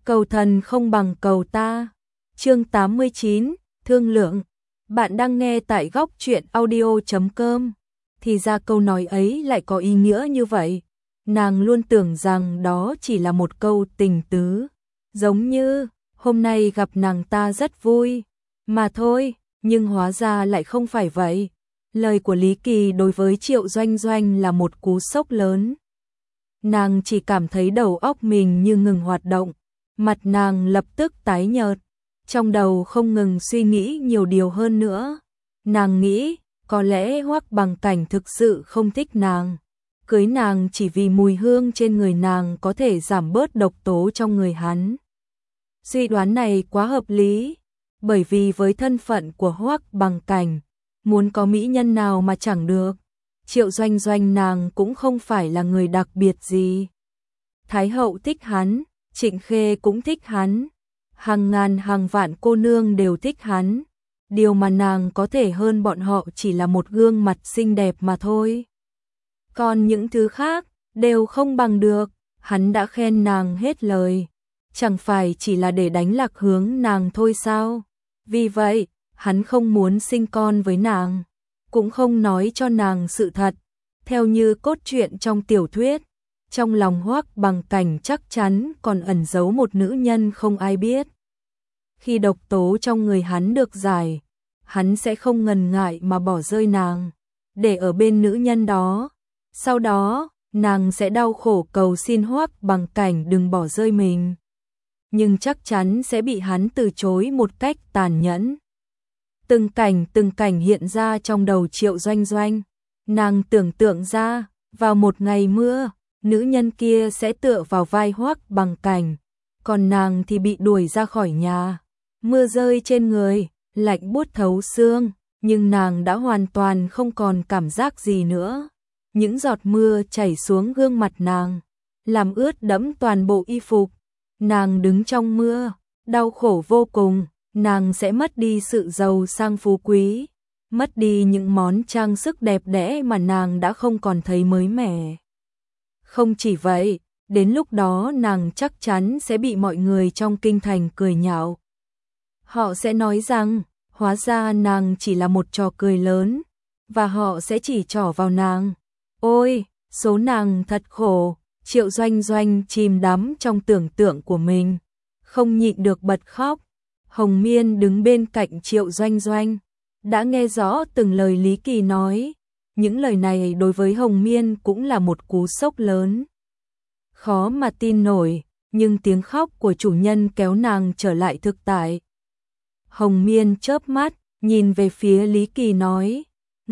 cầu thần không bằng cầu ta. Chương 89, thương lượng. Bạn đang nghe tại góc truyện audio.com. Thì ra câu nói ấy lại có ý nghĩa như vậy. Nàng luôn tưởng rằng đó chỉ là một câu tình tứ, giống như hôm nay gặp nàng ta rất vui mà thôi, nhưng hóa ra lại không phải vậy. Lời của Lý Kỳ đối với Triệu Doanh Doanh là một cú sốc lớn. Nàng chỉ cảm thấy đầu óc mình như ngừng hoạt động, mặt nàng lập tức tái nhợt, trong đầu không ngừng suy nghĩ nhiều điều hơn nữa. Nàng nghĩ, có lẽ Hoắc Bằng Cảnh thực sự không thích nàng, cưới nàng chỉ vì mùi hương trên người nàng có thể giảm bớt độc tố trong người hắn. Suy đoán này quá hợp lý, bởi vì với thân phận của Hoắc Bằng Cảnh, muốn có mỹ nhân nào mà chẳng được. Triệu Doanh Doanh nàng cũng không phải là người đặc biệt gì. Thái hậu thích hắn, Trịnh Khê cũng thích hắn, hàng ngàn hàng vạn cô nương đều thích hắn. Điều mà nàng có thể hơn bọn họ chỉ là một gương mặt xinh đẹp mà thôi. Còn những thứ khác đều không bằng được, hắn đã khen nàng hết lời, chẳng phải chỉ là để đánh lạc hướng nàng thôi sao? Vì vậy, hắn không muốn sinh con với nàng, cũng không nói cho nàng sự thật. Theo như cốt truyện trong tiểu thuyết, trong lòng Hoắc Bằng Cảnh chắc chắn còn ẩn giấu một nữ nhân không ai biết. Khi độc tố trong người hắn được giải, hắn sẽ không ngần ngại mà bỏ rơi nàng, để ở bên nữ nhân đó. Sau đó, nàng sẽ đau khổ cầu xin Hoắc Bằng Cảnh đừng bỏ rơi mình. Nhưng chắc chắn sẽ bị hắn từ chối một cách tàn nhẫn. Từng cảnh hiện ra trong đầu Triệu Doanh Doanh. Nàng tưởng tượng ra, vào một ngày mưa, nữ nhân kia sẽ tựa vào vai Hoắc Bằng Cảnh, còn nàng thì bị đuổi ra khỏi nhà. Mưa rơi trên người, lạnh buốt thấu xương, nhưng nàng đã hoàn toàn không còn cảm giác gì nữa. Những giọt mưa chảy xuống gương mặt nàng, làm ướt đẫm toàn bộ y phục. Nàng đứng trong mưa, đau khổ vô cùng, nàng sẽ mất đi sự giàu sang phú quý, mất đi những món trang sức đẹp đẽ mà nàng đã không còn thấy mới mẻ. Không chỉ vậy, đến lúc đó nàng chắc chắn sẽ bị mọi người trong kinh thành cười nhạo. Họ sẽ nói rằng, hóa ra nàng chỉ là một trò cười lớn, và họ sẽ chỉ trỏ vào nàng. Ôi, số nàng thật khổ. Triệu Doanh Doanh chìm đắm trong tưởng tượng của mình, không nhịn được bật khóc. Hồng Miên đứng bên cạnh Triệu Doanh Doanh, đã nghe rõ từng lời Lý Kỳ nói. Những lời này đối với Hồng Miên cũng là một cú sốc lớn. Khó mà tin nổi, nhưng tiếng khóc của chủ nhân kéo nàng trở lại thực tại. Hồng Miên chớp mắt, nhìn về phía Lý Kỳ nói,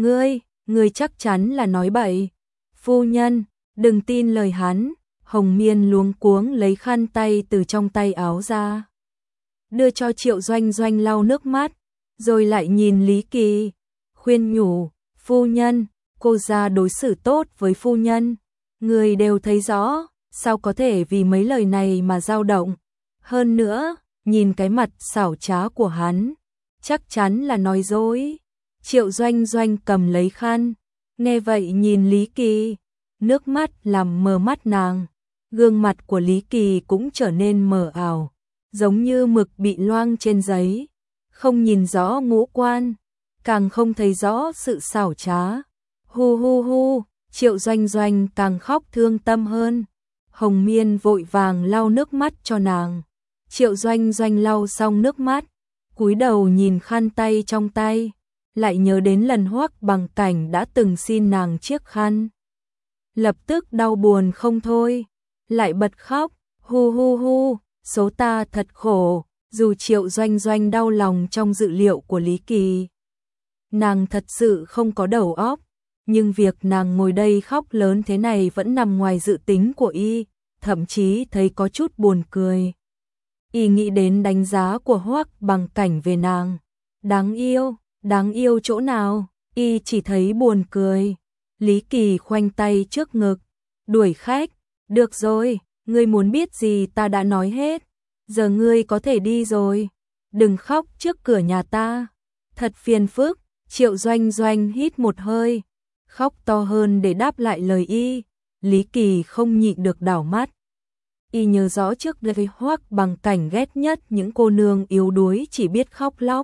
ngươi chắc chắn là nói bậy. Phu nhân, đừng tin lời hắn. Hồng Miên luống cuống lấy khăn tay từ trong tay áo ra, đưa cho Triệu Doanh Doanh lau nước mắt, rồi lại nhìn Lý Kỳ, khuyên nhủ, phu nhân, cô ra đối xử tốt với phu nhân, người đều thấy rõ, sao có thể vì mấy lời này mà dao động. Hơn nữa, nhìn cái mặt xảo trá của hắn, chắc chắn là nói dối. Triệu Doanh Doanh cầm lấy khăn, nghe vậy nhìn Lý Kỳ, nước mắt làm mờ mắt nàng. Gương mặt của Lý Kỳ cũng trở nên mờ ảo, giống như mực bị loang trên giấy, không nhìn rõ ngũ quan, càng không thấy rõ sự xảo trá. Hu hu hu, Triệu Doanh Doanh càng khóc thương tâm hơn. Hồng Miên vội vàng lau nước mắt cho nàng. Triệu Doanh Doanh lau xong nước mắt, cúi đầu nhìn khăn tay trong tay, lại nhớ đến lần Hoắc Bằng Cảnh đã từng xin nàng chiếc khăn. Lập tức đau buồn không thôi, lại bật khóc, hu hu hu, số ta thật khổ. Dù Triệu Doanh Doanh đau lòng trong dự liệu của Lý Kỳ, nàng thật sự không có đầu óc, nhưng việc nàng ngồi đây khóc lớn thế này vẫn nằm ngoài dự tính của y, thậm chí thấy có chút buồn cười. Y nghĩ đến đánh giá của Hoắc Bằng Cảnh về nàng, đáng yêu chỗ nào, y chỉ thấy buồn cười. Lý Kỳ khoanh tay trước ngực, đuổi khách, được rồi, ngươi muốn biết gì ta đã nói hết, giờ ngươi có thể đi rồi, đừng khóc trước cửa nhà ta, thật phiền phức. Triệu Doanh Doanh hít một hơi, khóc to hơn để đáp lại lời y. Lý Kỳ không nhịn được đảo mắt, Y nhớ rõ trước đây Hoắc Bằng Cảnh ghét nhất những cô nương yếu đuối chỉ biết khóc lóc.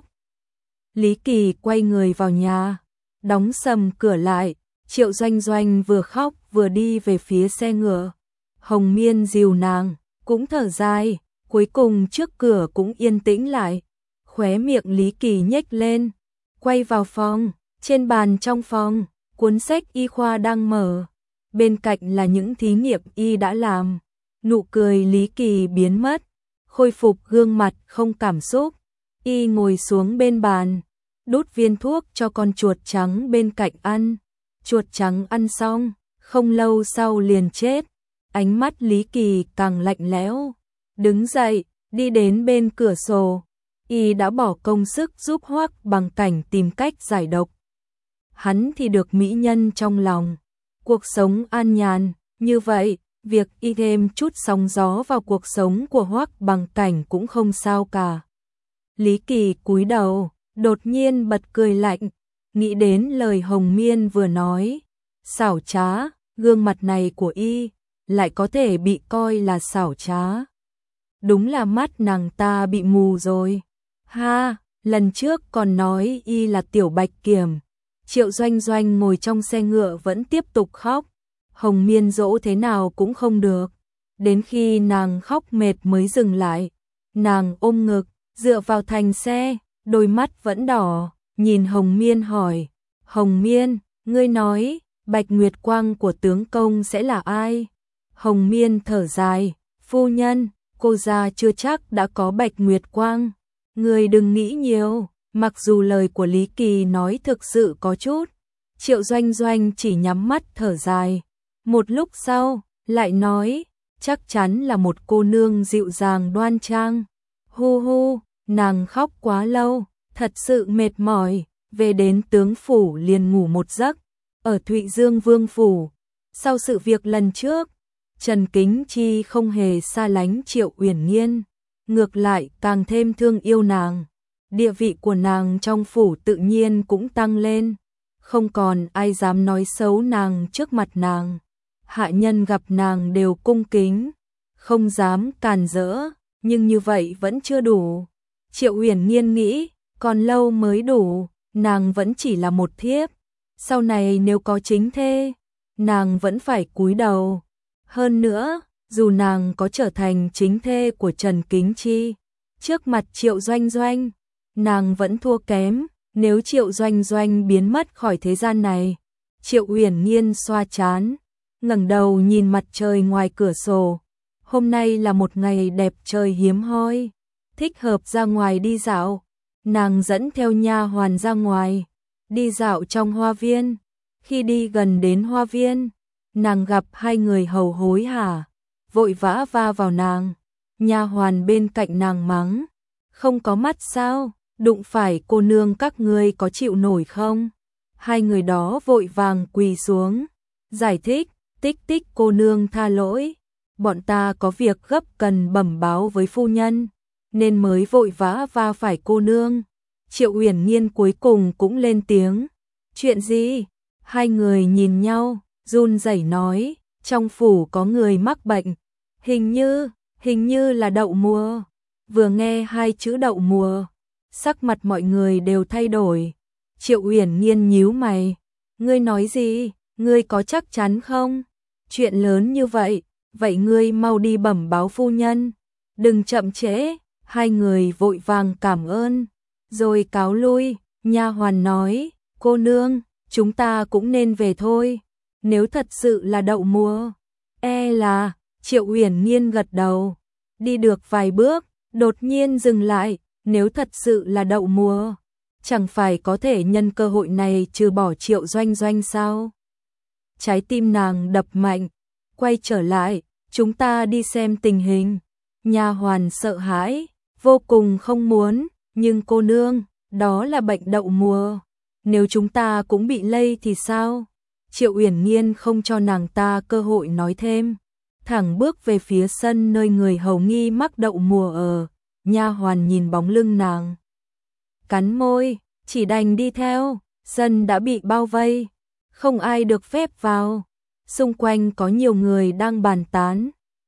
Lý Kỳ quay người vào nhà, đóng sầm cửa lại, Triệu Doanh Doanh vừa khóc vừa đi về phía xe ngựa. Hồng Miên dìu nàng, cũng thở dài, cuối cùng trước cửa cũng yên tĩnh lại. Khóe miệng Lý Kỳ nhếch lên, quay vào phòng, trên bàn trong phòng, cuốn sách y khoa đang mở. Bên cạnh là những thí nghiệm y đã làm. Nụ cười Lý Kỳ biến mất, khôi phục gương mặt không cảm xúc. Y ngồi xuống bên bàn, đút viên thuốc cho con chuột trắng bên cạnh ăn. Chuột trắng ăn xong, không lâu sau liền chết. Ánh mắt Lý Kỳ càng lạnh lẽo. Đứng dậy, đi đến bên cửa sổ. Y đã bỏ công sức giúp Hoắc Bằng Cảnh tìm cách giải độc. Hắn thì được mỹ nhân trong lòng. Cuộc sống an nhàn, như vậy, việc y thêm chút sóng gió vào cuộc sống của Hoắc Bằng Cảnh cũng không sao cả. Lý Kỳ cúi đầu, đột nhiên bật cười lạnh, nghĩ đến lời Hồng Miên vừa nói. Xảo trá, gương mặt này của y, lại có thể bị coi là xảo trá. Đúng là mắt nàng ta bị mù rồi. Ha, lần trước còn nói y là Tiểu Bạch Kiểm. Triệu Doanh Doanh ngồi trong xe ngựa vẫn tiếp tục khóc. Hồng Miên dỗ thế nào cũng không được. Đến khi nàng khóc mệt mới dừng lại. Nàng ôm ngực, dựa vào thành xe, đôi mắt vẫn đỏ, nhìn Hồng Miên hỏi. Hồng Miên, ngươi nói, Bạch Nguyệt Quang của tướng công sẽ là ai? Hồng Miên thở dài, phu nhân, cô gia chưa chắc đã có Bạch Nguyệt Quang. Ngươi đừng nghĩ nhiều, mặc dù lời của Lý Kỳ nói thực sự có chút. Triệu Doanh Doanh chỉ nhắm mắt thở dài. Một lúc sau, lại nói, chắc chắn là một cô nương dịu dàng đoan trang. Hu hu, nàng khóc quá lâu, thật sự mệt mỏi, về đến tướng phủ liền ngủ một giấc. Ở Thụy Dương Vương phủ, sau sự việc lần trước, Trần Kính Chi không hề xa lánh Triệu Uyển Nhiên, ngược lại càng thêm thương yêu nàng. Địa vị của nàng trong phủ tự nhiên cũng tăng lên, không còn ai dám nói xấu nàng trước mặt nàng. Hạ nhân gặp nàng đều cung kính, không dám càn rỡ, nhưng như vậy vẫn chưa đủ. Triệu Uyển Nhiên nghĩ, còn lâu mới đủ, nàng vẫn chỉ là một thiếp. Sau này nếu có chính thê, nàng vẫn phải cúi đầu. Hơn nữa, dù nàng có trở thành chính thê của Trần Kính Chi, trước mặt Triệu Doanh Doanh, nàng vẫn thua kém. Nếu Triệu Doanh Doanh biến mất khỏi thế gian này, Triệu Uyển Nhiên xoa trán, ngẩng đầu nhìn mặt trời ngoài cửa sổ. Hôm nay là một ngày đẹp trời hiếm hoi, thích hợp ra ngoài đi dạo. Nàng dẫn theo nha hoàn ra ngoài, đi dạo trong hoa viên. Khi đi gần đến hoa viên, nàng gặp hai người hầu hối hả, vội vã va vào nàng. Nha hoàn bên cạnh nàng mắng, không có mắt sao, đụng phải cô nương các ngươi có chịu nổi không? Hai người đó vội vàng quỳ xuống, giải thích, Tích Tích cô nương tha lỗi, bọn ta có việc gấp cần bẩm báo với phu nhân, nên mới vội vã va phải cô nương. Triệu Uyển Nhiên cuối cùng cũng lên tiếng, chuyện gì? Hai người nhìn nhau, run rẩy nói, trong phủ có người mắc bệnh, hình như là đậu mùa. Vừa nghe hai chữ đậu mùa, sắc mặt mọi người đều thay đổi. Triệu Uyển Nhiên nhíu mày, ngươi nói gì, ngươi có chắc chắn không? Chuyện lớn như vậy, vậy ngươi mau đi bẩm báo phu nhân, đừng chậm trễ. Hai người vội vàng cảm ơn, rồi cáo lui. Nha hoàn nói, cô nương, chúng ta cũng nên về thôi, nếu thật sự là đậu mùa. Là, Triệu Uyển Nhiên gật đầu, đi được vài bước, đột nhiên dừng lại, nếu thật sự là đậu mùa, chẳng phải có thể nhân cơ hội này trừ bỏ Triệu Doanh Doanh sao? Trái tim nàng đập mạnh, quay trở lại, chúng ta đi xem tình hình. Nha hoàn sợ hãi, vô cùng không muốn, nhưng cô nương, đó là bệnh đậu mùa, nếu chúng ta cũng bị lây thì sao? Triệu Uyển Nhiên không cho nàng ta cơ hội nói thêm, thẳng bước về phía sân nơi người hầu nghi mắc đậu mùa ở. Nha hoàn nhìn bóng lưng nàng, cắn môi, chỉ đành đi theo. Sân đã bị bao vây, không ai được phép vào. Xung quanh có nhiều người đang bàn tán,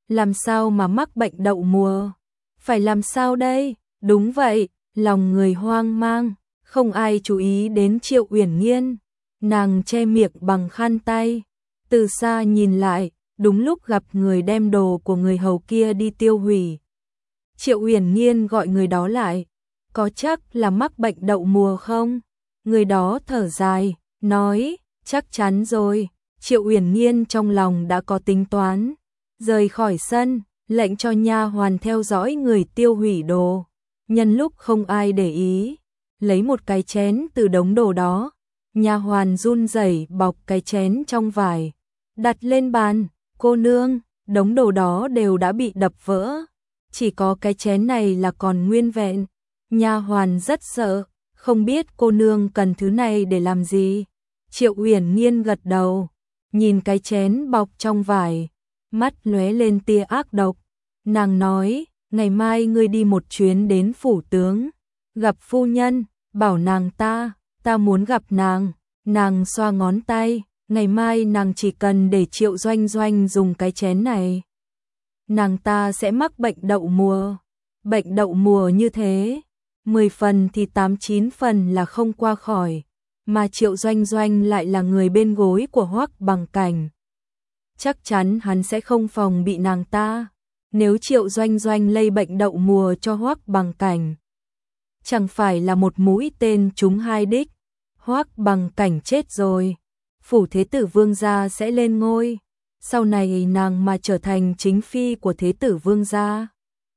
làm sao mà mắc bệnh đậu mùa? Phải làm sao đây? Đúng vậy, lòng người hoang mang, không ai chú ý đến Triệu Uyển Nhiên. Nàng che miệng bằng khăn tay, từ xa nhìn lại, đúng lúc gặp người đem đồ của người hầu kia đi tiêu hủy. Triệu Uyển Nhiên gọi người đó lại, có chắc là mắc bệnh đậu mùa không? Người đó thở dài, nói, chắc chắn rồi. Triệu Uyển Nhiên trong lòng đã có tính toán, rời khỏi sân, lệnh cho nha hoàn theo dõi người tiêu hủy đồ. Nhân lúc không ai để ý, lấy một cái chén từ đống đồ đó, nha hoàn run rẩy bọc cái chén trong vải, đặt lên bàn. Cô nương, đống đồ đó đều đã bị đập vỡ, chỉ có cái chén này là còn nguyên vẹn. Nha hoàn rất sợ, không biết cô nương cần thứ này để làm gì. Triệu Uyển Nhiên gật đầu, nhìn cái chén bọc trong vải, mắt lóe lên tia ác độc. Nàng nói, ngày mai ngươi đi một chuyến đến phủ tướng, gặp phu nhân, bảo nàng ta muốn gặp nàng. Nàng xoa ngón tay, ngày mai nàng chỉ cần để Triệu Doanh Doanh dùng cái chén này, nàng ta sẽ mắc bệnh đậu mùa. Bệnh đậu mùa như thế, 10 phần thì 8-9 phần là không qua khỏi, mà Triệu Doanh Doanh lại là người bên gối của Hoắc Bằng Cảnh. Chắc chắn hắn sẽ không phòng bị nàng ta. Nếu Triệu Doanh Doanh lây bệnh đậu mùa cho Hoắc Bằng Cảnh, chẳng phải là một mũi tên trúng hai đích. Hoắc Bằng Cảnh chết rồi, phủ thế tử Vương gia sẽ lên ngôi. Sau này nàng mà trở thành chính phi của thế tử Vương gia,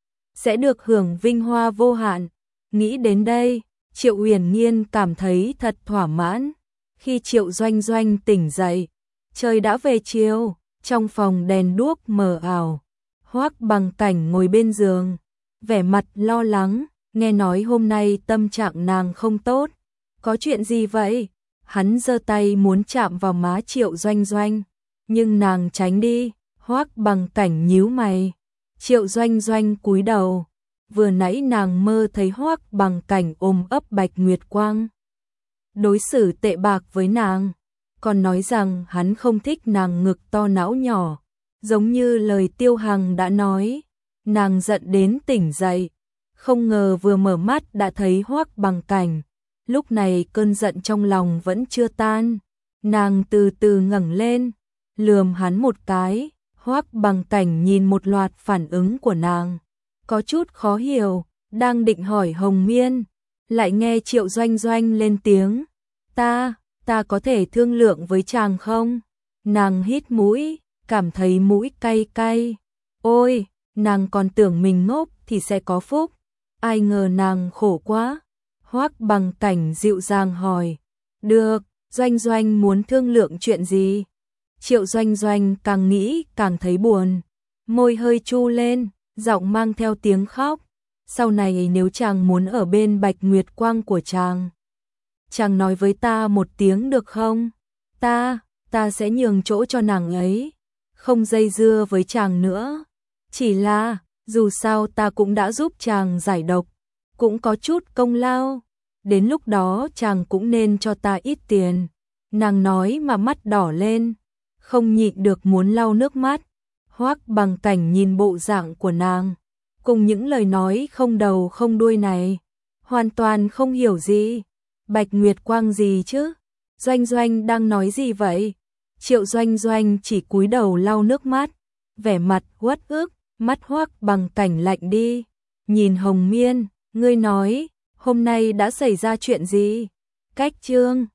sẽ được hưởng vinh hoa vô hạn. Nghĩ đến đây, Triệu Uyển Nhiên cảm thấy thật thỏa mãn. Khi Triệu Doanh Doanh tỉnh dậy, trời đã về chiều, trong phòng đèn đuốc mờ ảo. Hoắc Bằng Cảnh ngồi bên giường, vẻ mặt lo lắng, nghe nói hôm nay tâm trạng nàng không tốt. Có chuyện gì vậy? Hắn giơ tay muốn chạm vào má Triệu Doanh Doanh, nhưng nàng tránh đi. Hoắc Bằng Cảnh nhíu mày. Triệu Doanh Doanh cúi đầu. Vừa nãy nàng mơ thấy Hoắc Bằng Cảnh ôm ấp Bạch Nguyệt Quang, đối xử tệ bạc với nàng, còn nói rằng hắn không thích nàng ngực to não nhỏ, giống như lời Tiêu Hằng đã nói. Nàng giận đến tỉnh dậy, không ngờ vừa mở mắt đã thấy Hoắc Bằng Cảnh. Lúc này cơn giận trong lòng vẫn chưa tan, nàng từ từ ngẩng lên, lườm hắn một cái. Hoắc Bằng Cảnh nhìn một loạt phản ứng của nàng, có chút khó hiểu, đang định hỏi Hồng Miên, lại nghe Triệu Doanh Doanh lên tiếng, ta có thể thương lượng với chàng không? Nàng hít mũi, cảm thấy mũi cay cay. Ôi, nàng còn tưởng mình ngốc thì sẽ có phúc, ai ngờ nàng khổ quá. Hoắc Bằng Cảnh dịu dàng hỏi, được, Doanh Doanh muốn thương lượng chuyện gì? Triệu Doanh Doanh càng nghĩ càng thấy buồn, môi hơi chu lên, giọng mang theo tiếng khóc. Sau này nếu chàng muốn ở bên Bạch Nguyệt Quang của chàng nói với ta một tiếng được không? Ta sẽ nhường chỗ cho nàng ấy, không dây dưa với chàng nữa. Chỉ là, dù sao ta cũng đã giúp chàng giải độc, cũng có chút công lao, đến lúc đó chàng cũng nên cho ta ít tiền. Nàng nói mà mắt đỏ lên, không nhịn được muốn lau nước mắt. Hoắc Bằng Cảnh nhìn bộ dạng của nàng, cùng những lời nói không đầu không đuôi này, hoàn toàn không hiểu gì. Bạch Nguyệt Quang gì chứ? Doanh Doanh đang nói gì vậy? Triệu Doanh Doanh chỉ cúi đầu lau nước mắt, vẻ mặt uất ức. Mắt Hoắc Bằng Cảnh lạnh đi, nhìn Hồng Miên, ngươi nói, hôm nay đã xảy ra chuyện gì? Cách chương